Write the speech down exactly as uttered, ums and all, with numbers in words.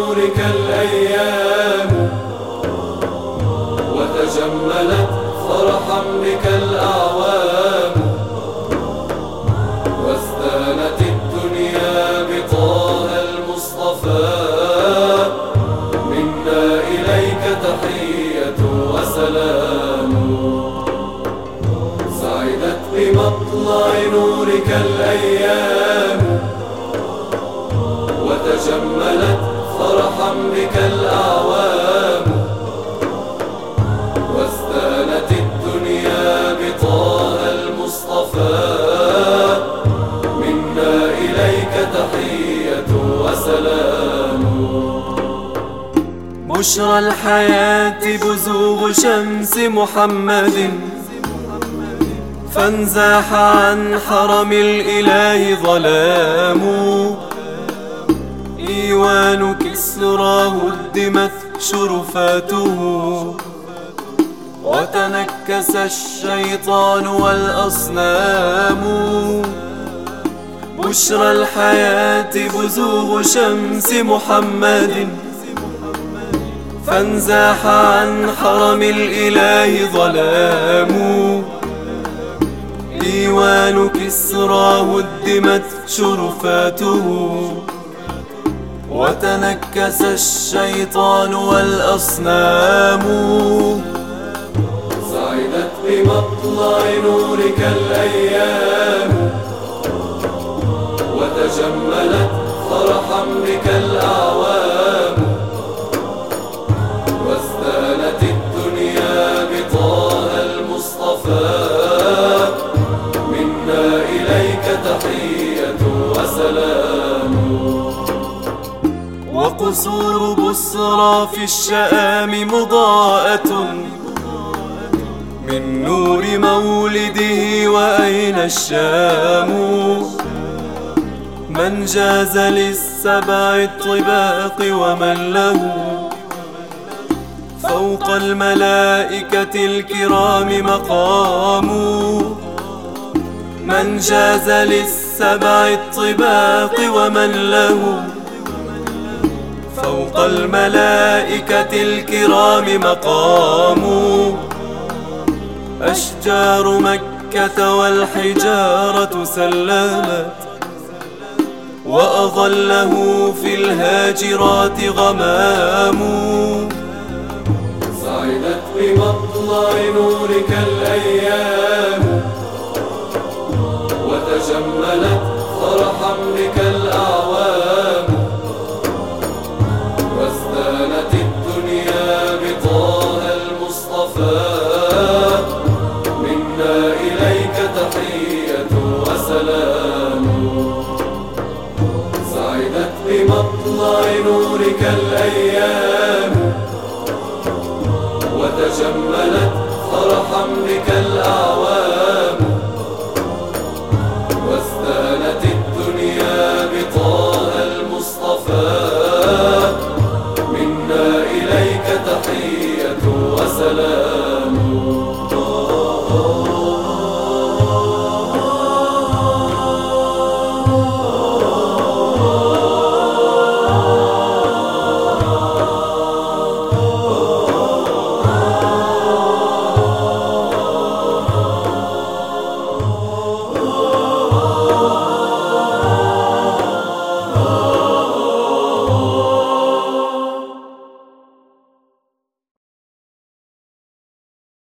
نورك الأيام، وتجملت فرحا بك الأعوام، وازدانت الدنيا بطه المصطفى. منا إليك تحية وسلام، سعدت بمطلع نورك الأيام، وتجملت فرحا بك الأعوام، وازدانت الدنيا بطه المصطفى. منا إليك تحية وسلام. بشرى الحياة بزوغ شمس محمد، فانزاح عن حرم الإله ظلام. إيوان كسرى هدمت شرفاته، وتنكس الشيطان والأصنام. بشرى الحياة بزوغ شمس محمد، فانزاح عن حرم الإله ظلام. إيوان كسرى هدمت شرفاته، وتنكس الشيطان والأصنام. سعدت بمطلع نورك الأيام، وتجملت فرحا بك الأعوام، وازدانت الدنيا بطه المصطفى. منا إليك تحية وسلام. وقصور بصرى في الشآم مضاءة من نور مولده، وأين الشام؟ من جاز للسبع الطباق ومن له فوق الملائكة الكرام مقام. من جاز للسبع الطباق ومن له فوق الملائكة الكرام مقام. أشجار مكة والحجارة سلمت، وأظله في الهاجرات غمام. سعدت بمطلع نورك الأيام، وتجملت فرحا بك الأعوام، وازدانت الدنيا بطه المصطفى. منا إليك تحية وسلام. سعدت بمطلع نورك الأيام، وتجملت